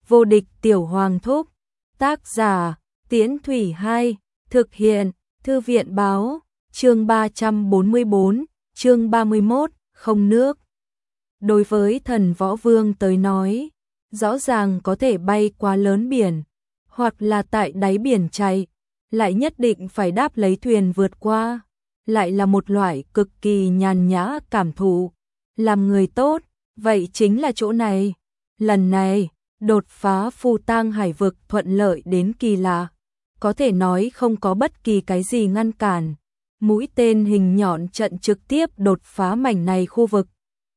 Vô địch tiểu hoàng thúc. Tác giả, Tiễn Thủy 2, thực hiện, Thư viện báo, chương 344, chương 31, không nước. Đối với thần võ vương tới nói, rõ ràng có thể bay qua lớn biển, hoặc là tại đáy biển chạy, lại nhất định phải đáp lấy thuyền vượt qua, lại là một loại cực kỳ nhàn nhã cảm thụ. Làm người tốt, vậy chính là chỗ này. Lần này, đột phá Phù Tang hải vực thuận lợi đến kỳ lạ, có thể nói không có bất kỳ cái gì ngăn cản. Mũi tên hình nhọn trận trực tiếp đột phá mảnh này khu vực.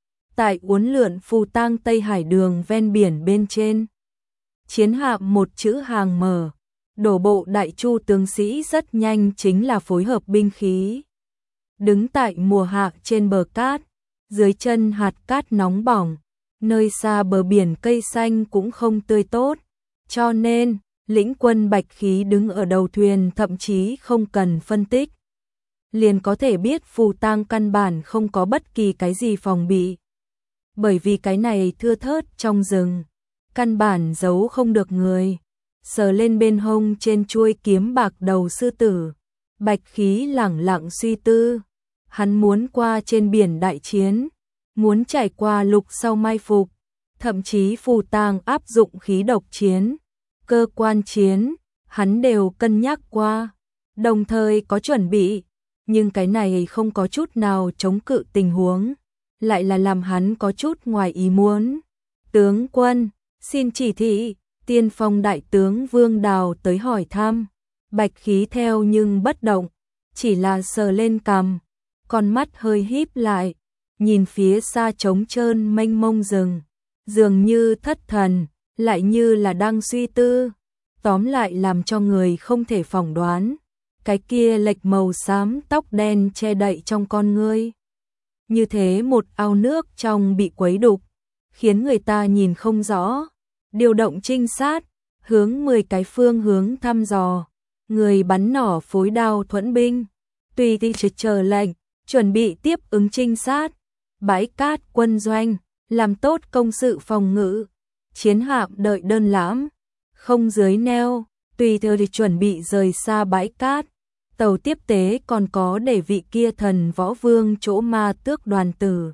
Tại uốn lượn Phù Tang Tây Hải đường ven biển bên trên, chiến hạm một chữ hàng mở, đổ bộ đại chu tướng sĩ rất nhanh chính là phối hợp binh khí. Đứng tại mùa hạ trên bờ cát, dưới chân hạt cát nóng bỏng, nơi xa bờ biển cây xanh cũng không tươi tốt, cho nên lĩnh quân bạch khí đứng ở đầu thuyền thậm chí không cần phân tích, liền có thể biết Phù Tang căn bản không có bất kỳ cái gì phòng bị. Bởi vì cái này thưa thớt trong rừng, căn bản giấu không được người. Sờ lên bên hông trên chuôi kiếm bạc đầu sư tử, bạch khí lẳng lặng suy tư. Hắn muốn qua trên biển đại chiến, muốn trải qua lục sau mai phục, thậm chí Phù Tang áp dụng khí độc chiến, cơ quan chiến, hắn đều cân nhắc qua, đồng thời có chuẩn bị, nhưng cái này không có chút nào chống cự tình huống, lại là làm hắn có chút ngoài ý muốn. Tướng quân, xin chỉ thị. Tiên phong đại tướng Vương Đào tới hỏi thăm, bạch khí theo nhưng bất động, chỉ là sờ lên cằm, con mắt hơi híp lại, nhìn phía xa trống trơn mênh mông rừng, dường như thất thần, lại như là đang suy tư, tóm lại làm cho người không thể phỏng đoán. Cái kia lệch màu xám tóc đen che đậy trong con ngươi, như thế một ao nước trong bị quấy đục, khiến người ta nhìn không rõ. Điều động trinh sát, hướng 10 cái phương hướng thăm dò, người bắn nỏ phối đao thuẫn binh, tùy thì chờ lệnh, chuẩn bị tiếp ứng trinh sát, bãi cát quân doanh, làm tốt công sự phòng ngự, chiến hạm đợi đơn lãm, không dưới neo, tùy theo thì chuẩn bị rời xa bãi cát, tàu tiếp tế còn có để vị kia thần võ vương chỗ ma tước đoàn tử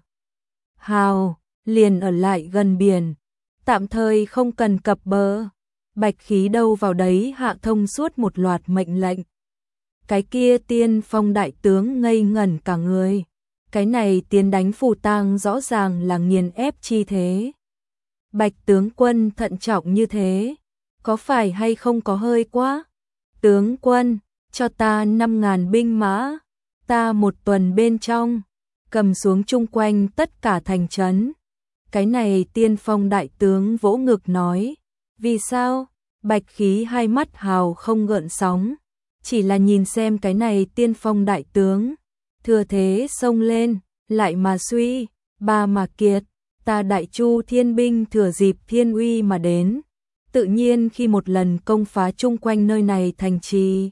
hào, liền ở lại gần biển. Tạm thời không cần cập bờ, bạch khí đâu vào đấy hạ thông suốt một loạt mệnh lệnh. Cái kia tiên phong đại tướng ngây ngẩn cả người, cái này tiến đánh Phù Tang rõ ràng là nghiền ép chi thế. Bạch tướng quân thận trọng như thế, có phải hay không có hơi quá? Tướng quân, cho ta 5.000 binh mã, ta một tuần bên trong, cầm xuống chung quanh tất cả thành trấn. Cái này tiên phong đại tướng vỗ ngực nói, vì sao? Bạch khí hai mắt hào không gợn sóng, chỉ là nhìn xem cái này tiên phong đại tướng, thừa thế xông lên, lại mà suy, ba mà kiệt, ta đại chu thiên binh thừa dịp thiên uy mà đến, tự nhiên khi một lần công phá chung quanh nơi này thành trì.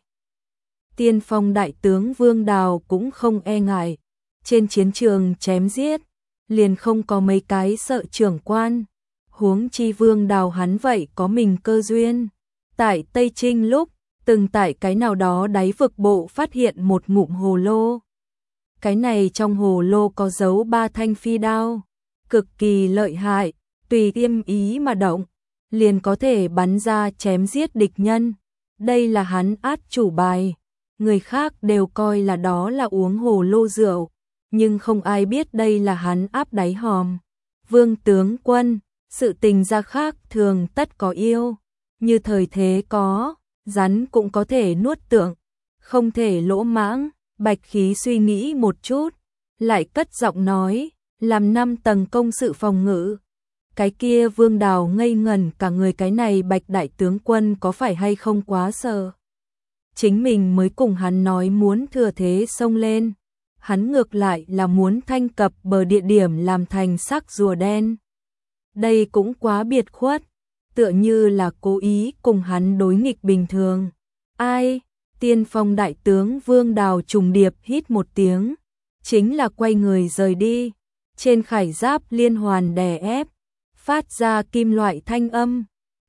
Tiên phong đại tướng Vương Đào cũng không e ngại, trên chiến trường chém giết, liền không có mấy cái sợ trưởng quan, huống chi Vương Đào hắn vậy có mình cơ duyên. Tại Tây Trinh lúc, từng tại cái nào đó đáy vực bộ phát hiện một ngụm hồ lô. Cái này trong hồ lô có giấu 3 thanh phi đao, cực kỳ lợi hại, tùy tiêm ý mà động, liền có thể bắn ra chém giết địch nhân. Đây là hắn át chủ bài, người khác đều coi là đó là uống hồ lô rượu, nhưng không ai biết đây là hắn áp đáy hòm. Vương tướng quân, sự tình ra khác thường tất có yêu, như thời thế có, rắn cũng có thể nuốt tượng, không thể lỗ mãng. Bạch khí suy nghĩ một chút, lại cất giọng nói, làm 5 tầng công sự phòng ngự. Cái kia Vương Đào ngây ngẩn cả người, cái này Bạch đại tướng quân có phải hay không quá sợ. Chính mình mới cùng hắn nói muốn thừa thế xông lên, hắn ngược lại là muốn thanh cập bờ địa điểm làm thành xác rùa đen. Đây cũng quá biệt khuất, tựa như là cố ý cùng hắn đối nghịch bình thường. Ai? Tiên phong đại tướng Vương Đào trùng điệp hít một tiếng, chính là quay người rời đi, trên khải giáp liên hoàn đè ép, phát ra kim loại thanh âm,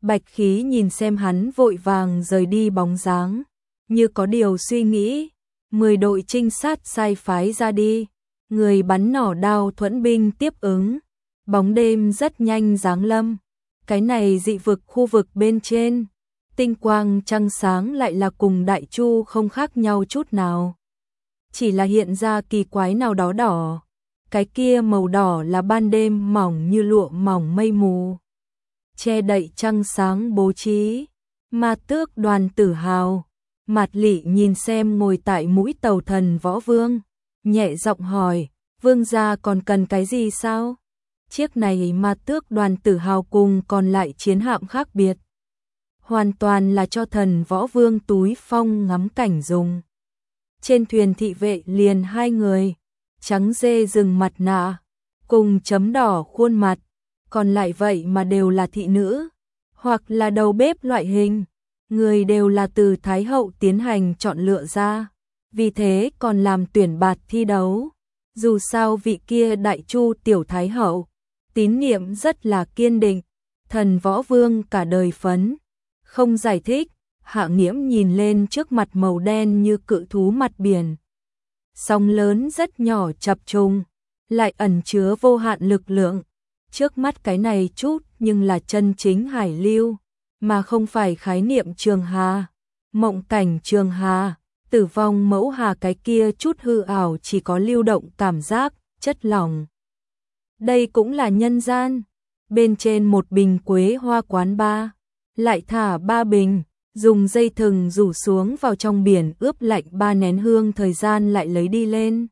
Bạch Khí nhìn xem hắn vội vàng rời đi bóng dáng, như có điều suy nghĩ. 10 đội trinh sát sai phái ra đi, người bắn nỏ đao thuẫn binh tiếp ứng. Bóng đêm rất nhanh giáng lâm. Cái này dị vực khu vực bên trên, tinh quang trăng sáng lại là cùng Đại Chu không khác nhau chút nào. Chỉ là hiện ra kỳ quái nào đó đỏ. Cái kia màu đỏ là ban đêm mỏng như lụa mỏng mây mù, che đậy trăng sáng bố trí. Ma Tước Đoàn Tử Hào, Mạt Lị nhìn xem ngồi tại mũi tàu Thần Võ Vương, nhẹ giọng hỏi, vương gia còn cần cái gì sao? Chiếc này Ma Tước Đoàn Tử Hào cùng còn lại chiến hạm khác biệt, hoàn toàn là cho Thần Võ Vương túi phong ngắm cảnh dùng. Trên thuyền thị vệ liền 2 người, trắng dê rừng mặt nạ, cùng chấm đỏ khuôn mặt, còn lại vậy mà đều là thị nữ, hoặc là đầu bếp loại hình, người đều là từ Thái Hậu tiến hành chọn lựa ra, vì thế còn làm tuyển bạt thi đấu. Dù sao vị kia Đại Chu tiểu Thái Hậu, tín niệm rất là kiên định, Thần Võ Vương cả đời phấn, không giải thích. Hạ Nghiễm nhìn lên trước mặt màu đen như cự thú mặt biển. Sóng lớn rất nhỏ chập trùng, lại ẩn chứa vô hạn lực lượng. Trước mắt cái này chút nhưng là chân chính hải lưu, mà không phải khái niệm trường hà, mộng cảnh trường hà, tử vong mẫu hà cái kia chút hư ảo chỉ có lưu động cảm giác, chất lỏng. Đây cũng là nhân gian. Bên trên một bình quế hoa quán ba, lại thả 3 bình. Dùng dây thừng rủ xuống vào trong biển ướp lạnh 3 nén hương thời gian lại lấy đi lên.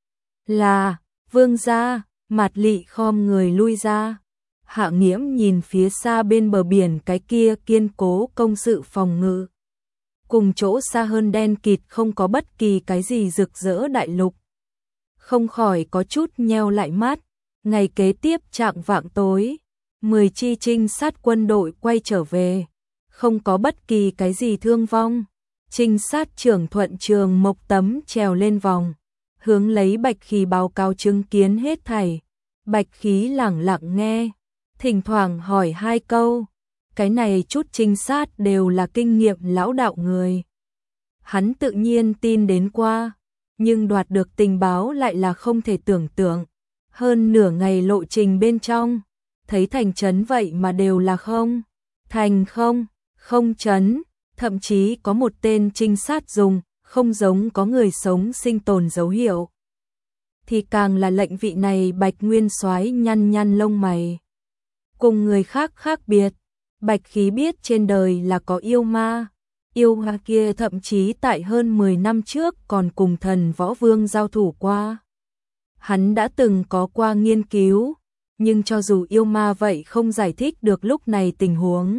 Là, vương gia, Mạt Lị khom người lui ra. Hạ Nghiễm nhìn phía xa bên bờ biển cái kia kiên cố công sự phòng ngự. Cùng chỗ xa hơn đen kịt không có bất kỳ cái gì rực rỡ đại lục. Không khỏi có chút nheo lại mắt. Ngày kế tiếp chạng vạng tối, 10 chi trinh sát quân đội quay trở về. Không có bất kỳ cái gì thương vong. Trinh sát trưởng Thuận Trường Mộc tấm trèo lên vòng, hướng lấy Bạch Khí báo cáo chứng kiến hết thảy. Bạch Khí lẳng lặng nghe, thỉnh thoảng hỏi 2 câu. Cái này chút trinh sát đều là kinh nghiệm lão đạo người. Hắn tự nhiên tin đến qua, nhưng đoạt được tình báo lại là không thể tưởng tượng. Hơn nửa ngày lộ trình bên trong, thấy thành trấn vậy mà đều là không. Thành không trấn, thậm chí có một tên trinh sát dùng, không giống có người sống sinh tồn dấu hiệu. Thì càng là lệnh vị này Bạch Nguyên Soái nhăn nhăn lông mày. Cùng người khác khác biệt, Bạch Khí biết trên đời là có yêu ma. Yêu ma kia thậm chí tại hơn 10 năm trước còn cùng Thần Võ Vương giao thủ qua. Hắn đã từng có qua nghiên cứu, nhưng cho dù yêu ma vậy không giải thích được lúc này tình huống.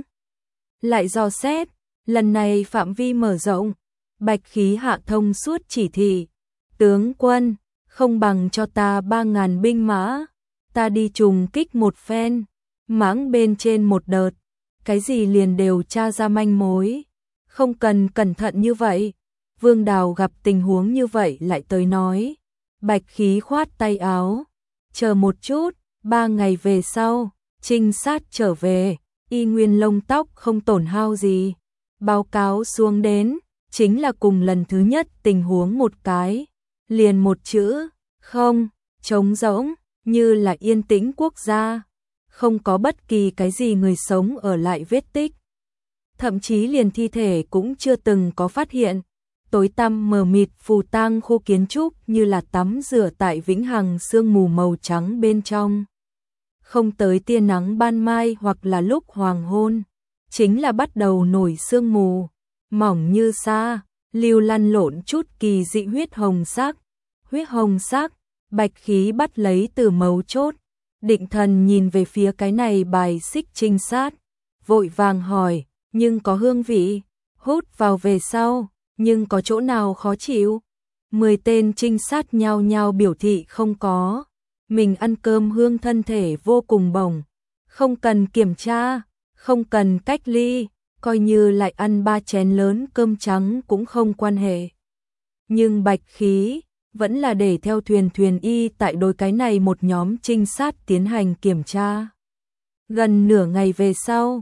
Lại dò xét, lần này phạm vi mở rộng, Bạch Khí hạ thông suốt chỉ thị. Tướng quân, không bằng cho ta 3.000 binh mã, ta đi trùng kích một phen, mãng bên trên một đợt, cái gì liền đều tra ra manh mối. Không cần cẩn thận như vậy. Vương Đào gặp tình huống như vậy lại tới nói. Bạch Khí khoát tay áo, chờ một chút, 3 ngày về sau, trinh sát trở về. Y nguyên lông tóc không tổn hao gì. Báo cáo xuống đến, chính là cùng lần thứ nhất tình huống một cái. Liền một chữ, không, trống rỗng, như là yên tĩnh quốc gia. Không có bất kỳ cái gì người sống ở lại vết tích. Thậm chí liền thi thể cũng chưa từng có phát hiện. Tối tăm mờ mịt phù tang khô kiến trúc như là tắm rửa tại vĩnh hằng sương mù màu trắng bên trong. Không tới tia nắng ban mai hoặc là lúc hoàng hôn, chính là bắt đầu nổi sương mù, mỏng như sa, lưu lăn lộn chút kỳ dị huyết hồng sắc. Huyết hồng sắc, Bạch Khí bắt lấy từ mấu chốt, định thần nhìn về phía cái này bài xích trinh sát, vội vàng hỏi, nhưng có hương vị, hút vào về sau, nhưng có chỗ nào khó chịu? 10 tên trinh sát nhao nhao biểu thị không có. Mình ăn cơm hương thân thể vô cùng bổng, không cần kiểm tra, không cần cách ly, coi như lại ăn 3 chén lớn cơm trắng cũng không quan hệ. Nhưng Bạch Khí vẫn là để theo thuyền y tại đôi cái này một nhóm trinh sát tiến hành kiểm tra. Gần nửa ngày về sau,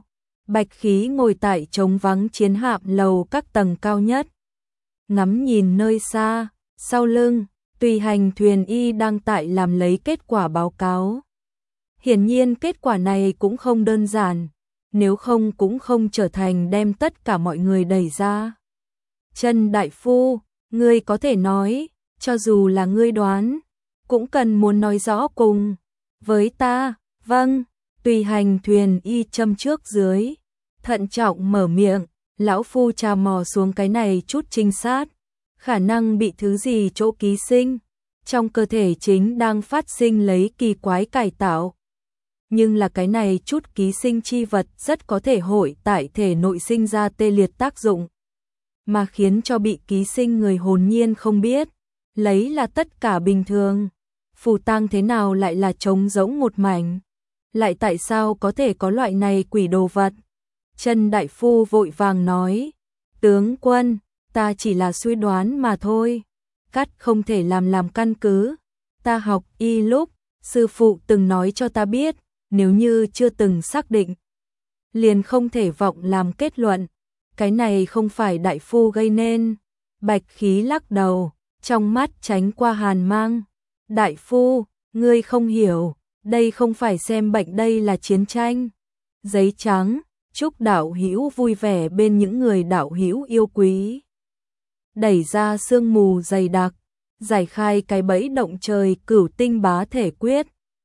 Bạch Khí ngồi tại trống vắng chiến hạm lầu các tầng cao nhất, ngắm nhìn nơi xa, sau lưng, tùy hành thuyền y đang tại làm lấy kết quả báo cáo. Hiển nhiên kết quả này cũng không đơn giản, nếu không cũng không trở thành đem tất cả mọi người đẩy ra. Trần đại phu, ngươi có thể nói, cho dù là ngươi đoán, cũng cần muốn nói rõ cùng với ta. Vâng, tùy hành thuyền y châm trước dưới, thận trọng mở miệng, lão phu trà mò xuống cái này chút trinh sát, khả năng bị thứ gì chỗ ký sinh, trong cơ thể chính đang phát sinh lấy kỳ quái cải tạo. Nhưng là cái này chút ký sinh chi vật rất có thể hội tại thể nội sinh ra tê liệt tác dụng, mà khiến cho bị ký sinh người hồn nhiên không biết, lấy là tất cả bình thường. Phù tang thế nào lại là trống rỗng một mảnh? Lại tại sao có thể có loại này quỷ đồ vật? Trần đại phu vội vàng nói, tướng quân, ta chỉ là suy đoán mà thôi, cắt không thể làm căn cứ. Ta học y lúc, sư phụ từng nói cho ta biết, nếu như chưa từng xác định, liền không thể vọng làm kết luận, cái này không phải đại phu gây nên. Bạch Khí lắc đầu, trong mắt tránh qua hàn mang. Đại phu, ngươi không hiểu, đây không phải xem bệnh, đây là chiến tranh. Giấy trắng, chúc đạo hữu vui vẻ bên những người đạo hữu yêu quý. Đẩy ra sương mù dày đặc, giải khai cái bẫy động trời cửu tinh bá thể quyết.